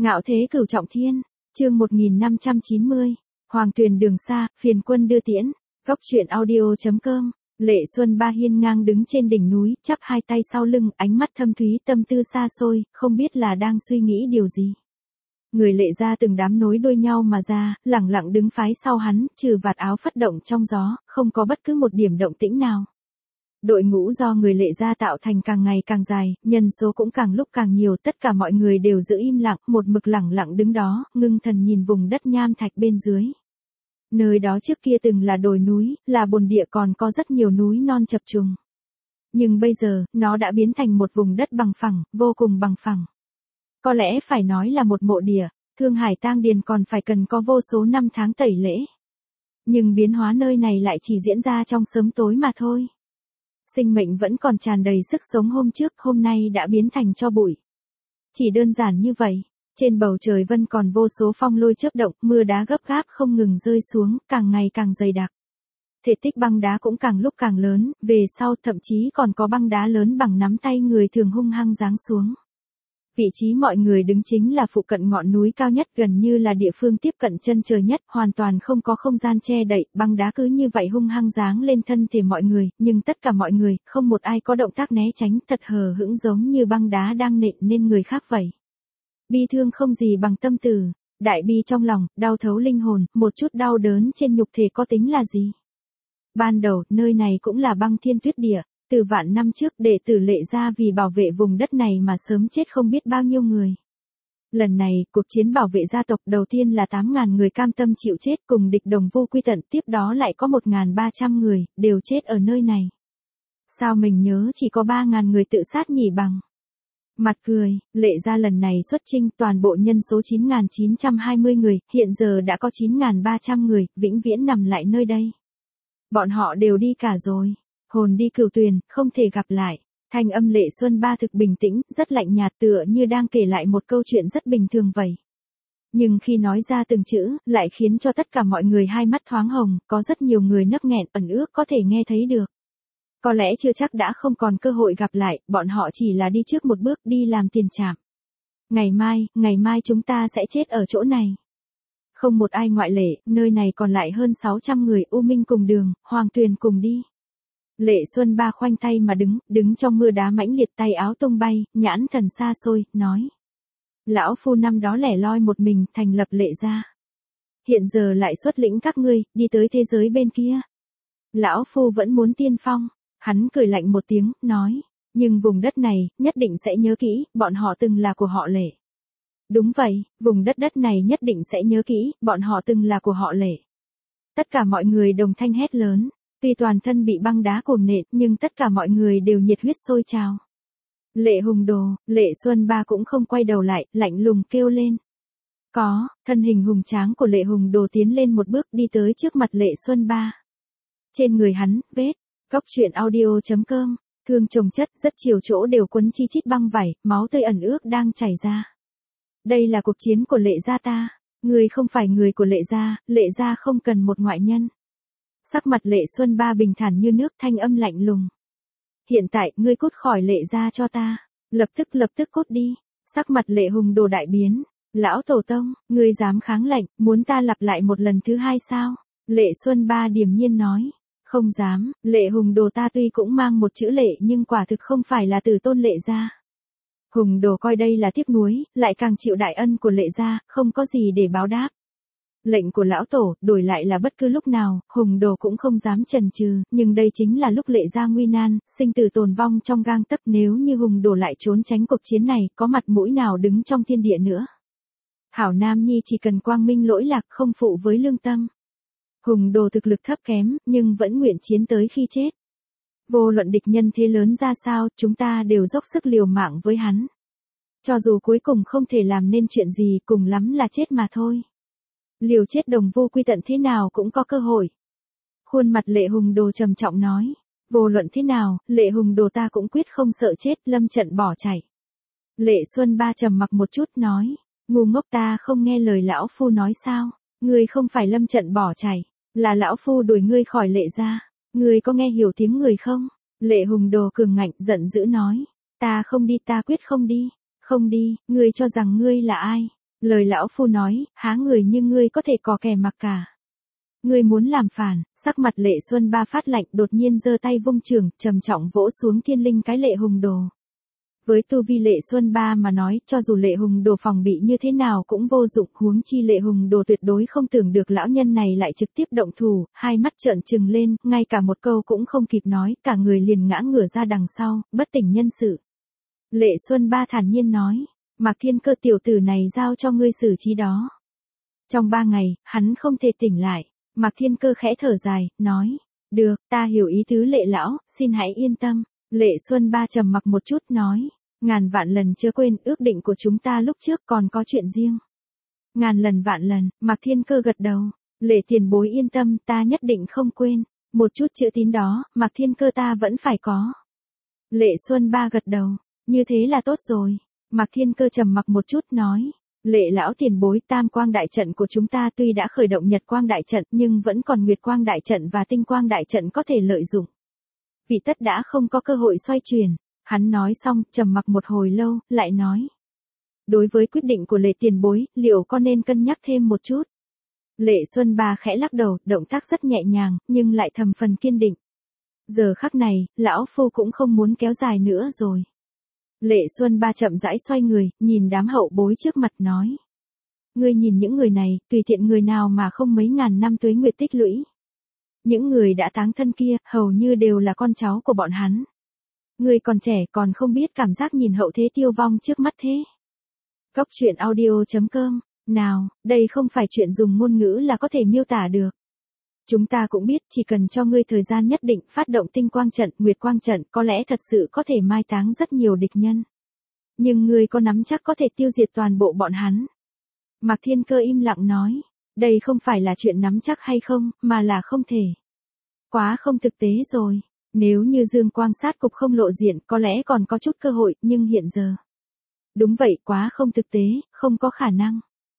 Ngạo thế cửu trọng thiên, chương 1590, Hoàng Tuyền đường xa, phiền quân đưa tiễn, góc truyện audio.com, Lệ Xuân Ba hiên ngang đứng trên đỉnh núi, chắp hai tay sau lưng, ánh mắt thâm thúy tâm tư xa xôi, không biết là đang suy nghĩ điều gì. Người Lệ gia từng đám nối đuôi nhau mà ra, lẳng lặng đứng phái sau hắn, trừ vạt áo phất động trong gió, không có bất cứ một điểm động tĩnh nào. Đội ngũ do người Lệ gia tạo thành càng ngày càng dài, nhân số cũng càng lúc càng nhiều, tất cả mọi người đều giữ im lặng, một mực lẳng lặng đứng đó, ngưng thần nhìn vùng đất nham thạch bên dưới. Nơi đó trước kia từng là đồi núi, là bồn địa, còn có rất nhiều núi non chập trùng. Nhưng bây giờ, nó đã biến thành một vùng đất bằng phẳng, vô cùng bằng phẳng. Có lẽ phải nói là một mộ địa, Thương Hải tang điền còn phải cần có vô số năm tháng tẩy lễ. Nhưng biến hóa nơi này lại chỉ diễn ra trong sớm tối mà thôi. Sinh mệnh vẫn còn tràn đầy sức sống hôm trước, hôm nay đã biến thành tro bụi. Chỉ đơn giản như vậy, trên bầu trời vân còn vô số phong lôi chớp động, mưa đá gấp gáp không ngừng rơi xuống, càng ngày càng dày đặc. Thể tích băng đá cũng càng lúc càng lớn, về sau thậm chí còn có băng đá lớn bằng nắm tay người thường hung hăng giáng xuống. Vị trí mọi người đứng chính là phụ cận ngọn núi cao nhất, gần như là địa phương tiếp cận chân trời nhất, hoàn toàn không có không gian che đậy, băng đá cứ như vậy hung hăng giáng lên thân thể mọi người, nhưng tất cả mọi người, không một ai có động tác né tránh, thật hờ hững giống như băng đá đang nện lên người khác vậy. Bi thương không gì bằng tâm tử, đại bi trong lòng, đau thấu linh hồn, một chút đau đớn trên nhục thể có tính là gì? Ban đầu, nơi này cũng là băng thiên tuyết địa. Từ vạn năm trước, đệ tử Lệ gia vì bảo vệ vùng đất này mà sớm chết không biết bao nhiêu người. Lần này, cuộc chiến bảo vệ gia tộc đầu tiên là 8.000 người cam tâm chịu chết cùng địch đồng vô quy tận, tiếp đó lại có 1.300 người, đều chết ở nơi này. Sao mình nhớ chỉ có 3.000 người tự sát nhỉ bằng? Mặt cười, Lệ gia lần này xuất chinh toàn bộ nhân số 9.920 người, hiện giờ đã có 9.300 người, vĩnh viễn nằm lại nơi đây. Bọn họ đều đi cả rồi. Hồn đi cửu tuyền, không thể gặp lại. Thanh âm Lệ Xuân Ba thực bình tĩnh, rất lạnh nhạt, tựa như đang kể lại một câu chuyện rất bình thường vậy. Nhưng khi nói ra từng chữ, lại khiến cho tất cả mọi người hai mắt thoáng hồng, có rất nhiều người nấc nghẹn, ẩn ước có thể nghe thấy được. Có lẽ chưa chắc đã không còn cơ hội gặp lại, bọn họ chỉ là đi trước một bước, đi làm tiền trạm. Ngày mai chúng ta sẽ chết ở chỗ này. Không một ai ngoại lệ, nơi này còn lại hơn 600 người, U Minh cùng đường, Hoàng Tuyền cùng đi. Lệ Xuân Ba khoanh tay mà đứng trong mưa đá mãnh liệt, tay áo tung bay, nhãn thần xa xôi, nói. Lão phu năm đó lẻ loi một mình, thành lập Lệ gia. Hiện giờ lại xuất lĩnh các ngươi, đi tới thế giới bên kia. Lão phu vẫn muốn tiên phong, hắn cười lạnh một tiếng, nói. Nhưng vùng đất này, nhất định sẽ nhớ kỹ, bọn họ từng là của họ Lệ. Đúng vậy, vùng đất này nhất định sẽ nhớ kỹ, bọn họ từng là của họ Lệ. Tất cả mọi người đồng thanh hét lớn. Tuy toàn thân bị băng đá cồn nện, nhưng tất cả mọi người đều nhiệt huyết sôi trào. Lệ Hùng Đồ, Lệ Xuân Ba cũng không quay đầu lại, lạnh lùng kêu lên. Có, thân hình hùng tráng của Lệ Hùng Đồ tiến lên một bước, đi tới trước mặt Lệ Xuân Ba. Trên người hắn, vết, góc truyện audio.com, thương chồng chất, rất chiều chỗ đều quấn chi chít băng vảy, máu tươi ẩn ướt đang chảy ra. Đây là cuộc chiến của Lệ gia ta, người không phải người của Lệ gia không cần một ngoại nhân. Sắc mặt Lệ Xuân Ba bình thản như nước, thanh âm lạnh lùng. Hiện tại, ngươi cút khỏi Lệ gia cho ta. Lập tức cút đi. Sắc mặt Lệ Hùng Đồ đại biến. Lão tổ tông, ngươi dám kháng lệnh, muốn ta lặp lại một lần thứ hai sao? Lệ Xuân Ba điềm nhiên nói. Không dám, Lệ Hùng Đồ ta tuy cũng mang một chữ Lệ nhưng quả thực không phải là tử tôn Lệ gia. Hùng Đồ coi đây là tiếc nuối, lại càng chịu đại ân của Lệ gia, không có gì để báo đáp. Lệnh của lão tổ, đổi lại là bất cứ lúc nào, Hùng Đồ cũng không dám chần chừ, nhưng đây chính là lúc Lệ gia nguy nan, sinh tử tồn vong trong gang tấc, nếu như Hùng Đồ lại trốn tránh cuộc chiến này, có mặt mũi nào đứng trong thiên địa nữa. Hảo Nam Nhi chỉ cần quang minh lỗi lạc, không phụ với lương tâm. Hùng Đồ thực lực thấp kém, nhưng vẫn nguyện chiến tới khi chết. Vô luận địch nhân thế lớn ra sao, chúng ta đều dốc sức liều mạng với hắn. Cho dù cuối cùng không thể làm nên chuyện gì, cùng lắm là chết mà thôi. Liều chết đồng vô quy tận thế nào cũng có cơ hội. Khuôn mặt Lệ Hùng Đồ trầm trọng nói. Vô luận thế nào, Lệ Hùng Đồ ta cũng quyết không sợ chết, lâm trận bỏ chạy. Lệ Xuân Ba trầm mặc một chút nói. Ngu ngốc, ta không nghe lời lão phu nói sao? Ngươi không phải lâm trận bỏ chạy, là lão phu đuổi ngươi khỏi Lệ gia. Ngươi có nghe hiểu tiếng người không? Lệ Hùng Đồ cường ngạnh, giận dữ nói. Ta không đi, ta quyết không đi. Không đi, ngươi cho rằng ngươi là ai? Lời lão phu nói, há người như ngươi có thể có kẻ mặc cả. Ngươi muốn làm phản, sắc mặt Lệ Xuân Ba phát lạnh, đột nhiên giơ tay vung trường, trầm trọng vỗ xuống thiên linh cái Lệ Hùng Đồ. Với tu vi Lệ Xuân Ba mà nói, cho dù Lệ Hùng Đồ phòng bị như thế nào cũng vô dụng, huống chi Lệ Hùng Đồ tuyệt đối không tưởng được lão nhân này lại trực tiếp động thủ, hai mắt trợn trừng lên, ngay cả một câu cũng không kịp nói, cả người liền ngã ngửa ra đằng sau, bất tỉnh nhân sự. Lệ Xuân Ba thản nhiên nói, Mạc Thiên Cơ tiểu tử này giao cho ngươi xử trí đó. Trong 3 ngày, hắn không thể tỉnh lại. Mạc Thiên Cơ khẽ thở dài, nói, được, ta hiểu ý tứ Lệ lão, xin hãy yên tâm. Lệ Xuân Ba trầm mặc một chút nói, ngàn vạn lần chớ quên ước định của chúng ta lúc trước còn có chuyện riêng. Ngàn lần vạn lần, Mạc Thiên Cơ gật đầu, Lệ tiền bối yên tâm, ta nhất định không quên. Một chút chữ tín đó, Mạc Thiên Cơ ta vẫn phải có. Lệ Xuân Ba gật đầu, như thế là tốt rồi. Mạc Thiên Cơ trầm mặc một chút nói, Lệ lão tiền bối, Tam Quang Đại Trận của chúng ta tuy đã khởi động Nhật Quang Đại Trận nhưng vẫn còn Nguyệt Quang Đại Trận và Tinh Quang Đại Trận có thể lợi dụng. Vị tất đã không có cơ hội xoay chuyển. Hắn nói xong, trầm mặc một hồi lâu, lại nói. Đối với quyết định của Lệ tiền bối, liệu có nên cân nhắc thêm một chút? Lệ Xuân Ba khẽ lắc đầu, động tác rất nhẹ nhàng, nhưng lại thầm phần kiên định. Giờ khắc này, lão phu cũng không muốn kéo dài nữa rồi. Lệ Xuân Ba chậm rãi xoay người, nhìn đám hậu bối trước mặt nói. Ngươi nhìn những người này, tùy tiện người nào mà không mấy ngàn năm tuế nguyệt tích lũy. Những người đã táng thân kia, hầu như đều là con cháu của bọn hắn. Ngươi còn trẻ còn không biết cảm giác nhìn hậu thế tiêu vong trước mắt thế. Góc truyện audio.com, nào, đây không phải chuyện dùng ngôn ngữ là có thể miêu tả được. Chúng ta cũng biết chỉ cần cho ngươi thời gian nhất định phát động tinh quang trận, nguyệt quang trận có lẽ thật sự có thể mai táng rất nhiều địch nhân. Nhưng ngươi có nắm chắc có thể tiêu diệt toàn bộ bọn hắn. Mạc Thiên Cơ im lặng nói, đây không phải là chuyện nắm chắc hay không, mà là không thể. Quá không thực tế rồi. Nếu như Dương Quang sát cục không lộ diện có lẽ còn có chút cơ hội, nhưng hiện giờ. Đúng vậy, quá không thực tế, không có khả năng.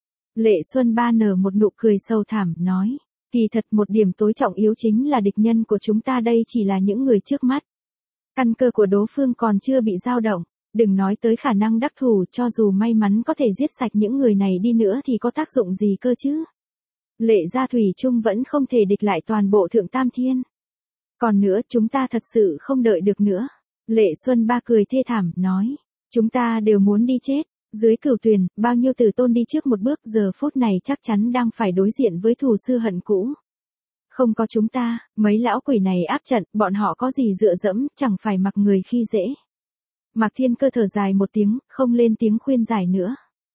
Lệ Xuân Ba nở một nụ cười sâu thẳm, nói. Kỳ thật một điểm tối trọng yếu chính là địch nhân của chúng ta đây chỉ là những người trước mắt. Căn cơ của đối phương còn chưa bị dao động. Đừng nói tới khả năng đắc thủ, cho dù may mắn có thể giết sạch những người này đi nữa thì có tác dụng gì cơ chứ. Lệ gia thủy chung vẫn không thể địch lại toàn bộ Thượng Tam Thiên. Còn nữa chúng ta thật sự không đợi được nữa. Lệ Xuân Ba cười thê thảm, nói. Chúng ta đều muốn đi chết. Dưới Cửu Tuyền, bao nhiêu tử tôn đi trước một bước giờ phút này chắc chắn đang phải đối diện với thù xưa hận cũ. Không có chúng ta, mấy lão quỷ này áp trận, bọn họ có gì dựa dẫm, chẳng phải mặc người khi dễ. Mạc Thiên Cơ thở dài một tiếng, không lên tiếng khuyên giải nữa.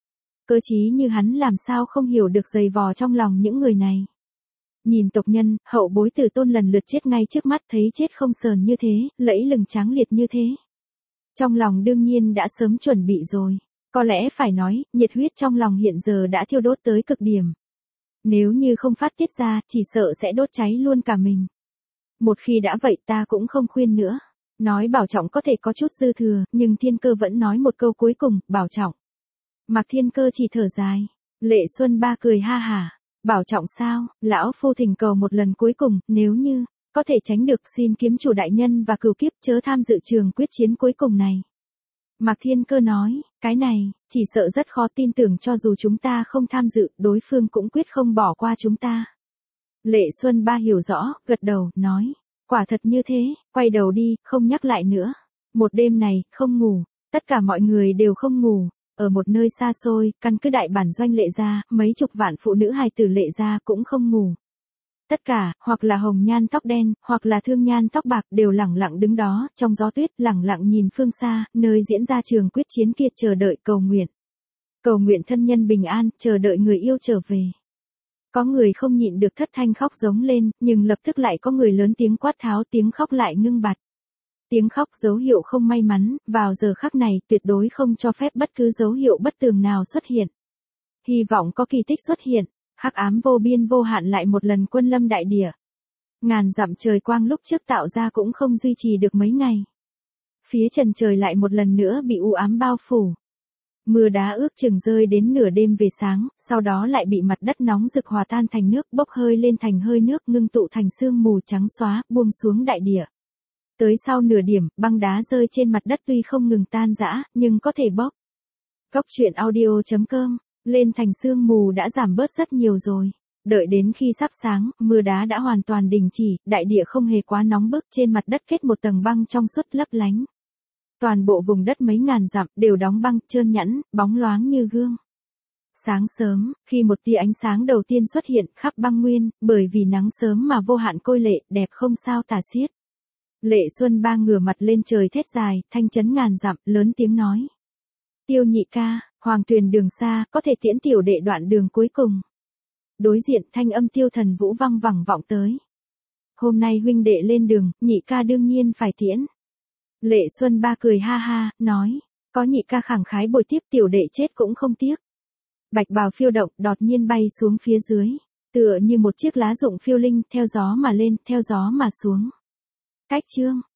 Cơ trí như hắn làm sao không hiểu được giày vò trong lòng những người này. Nhìn tộc nhân, hậu bối tử tôn lần lượt chết ngay trước mắt thấy chết không sờn như thế, lẫy lừng tráng liệt như thế. Trong lòng đương nhiên đã sớm chuẩn bị rồi. Có lẽ phải nói, nhiệt huyết trong lòng hiện giờ đã thiêu đốt tới cực điểm. Nếu như không phát tiết ra, chỉ sợ sẽ đốt cháy luôn cả mình. Một khi đã vậy ta cũng không khuyên nữa. Nói Bảo Trọng có thể có chút dư thừa, nhưng Thiên Cơ vẫn nói một câu cuối cùng, Bảo Trọng. Mạc Thiên Cơ chỉ thở dài. Lệ Xuân Ba cười ha hả. Bảo Trọng sao, lão phu thỉnh cầu một lần cuối cùng, nếu như có thể tránh được xin kiếm chủ đại nhân và cửu kiếp chớ tham dự trường quyết chiến cuối cùng này. Mạc Thiên Cơ nói, cái này, chỉ sợ rất khó tin tưởng cho dù chúng ta không tham dự, đối phương cũng quyết không bỏ qua chúng ta. Lệ Xuân Ba hiểu rõ, gật đầu, nói, quả thật như thế, quay đầu đi, không nhắc lại nữa. Một đêm này, không ngủ, tất cả mọi người đều không ngủ. Ở một nơi xa xôi, căn cứ đại bản doanh Lệ gia, mấy chục vạn phụ nữ hài tử Lệ gia cũng không ngủ. Tất cả, hoặc là hồng nhan tóc đen, hoặc là thương nhan tóc bạc đều lẳng lặng đứng đó, trong gió tuyết, lẳng lặng nhìn phương xa, nơi diễn ra trường quyết chiến kia chờ đợi cầu nguyện. Cầu nguyện thân nhân bình an, chờ đợi người yêu trở về. Có người không nhịn được thất thanh khóc giống lên, nhưng lập tức lại có người lớn tiếng quát tháo, tiếng khóc lại ngưng bặt. Tiếng khóc dấu hiệu không may mắn, vào giờ khắc này tuyệt đối không cho phép bất cứ dấu hiệu bất tường nào xuất hiện. Hy vọng có kỳ tích xuất hiện, hắc ám vô biên vô hạn lại một lần quân lâm đại địa. Ngàn dặm trời quang lúc trước tạo ra cũng không duy trì được mấy ngày. Phía trần trời lại một lần nữa bị u ám bao phủ. Mưa đá ước chừng rơi đến nửa đêm về sáng, sau đó lại bị mặt đất nóng rực hòa tan thành nước, bốc hơi lên thành hơi nước, ngưng tụ thành sương mù trắng xóa, buông xuống đại địa. Tới sau nửa điểm, băng đá rơi trên mặt đất tuy không ngừng tan rã, nhưng có thể bốc. Góc truyện audio.com Lên thành sương mù đã giảm bớt rất nhiều rồi. Đợi đến khi sắp sáng, mưa đá đã hoàn toàn đình chỉ, đại địa không hề quá nóng bức, trên mặt đất kết một tầng băng trong suốt lấp lánh. Toàn bộ vùng đất mấy ngàn dặm đều đóng băng, trơn nhẵn, bóng loáng như gương. Sáng sớm, khi một tia ánh sáng đầu tiên xuất hiện khắp băng nguyên, bởi vì nắng sớm mà vô hạn côi lệ, đẹp không sao tả xiết. Lệ Xuân Ba ngửa mặt lên trời thét dài, thanh chấn ngàn dặm, lớn tiếng nói. Tiêu nhị ca, Hoàng Tuyền đường xa, có thể tiễn tiểu đệ đoạn đường cuối cùng. Đối diện thanh âm Tiêu Thần Vũ vang vẳng vọng tới. Hôm nay huynh đệ lên đường, nhị ca đương nhiên phải tiễn. Lệ Xuân Ba cười ha ha, nói, có nhị ca khẳng khái bồi tiếp tiểu đệ chết cũng không tiếc. Bạch bào phiêu động, đột nhiên bay xuống phía dưới, tựa như một chiếc lá rụng phiêu linh, theo gió mà lên, theo gió mà xuống. Cách chương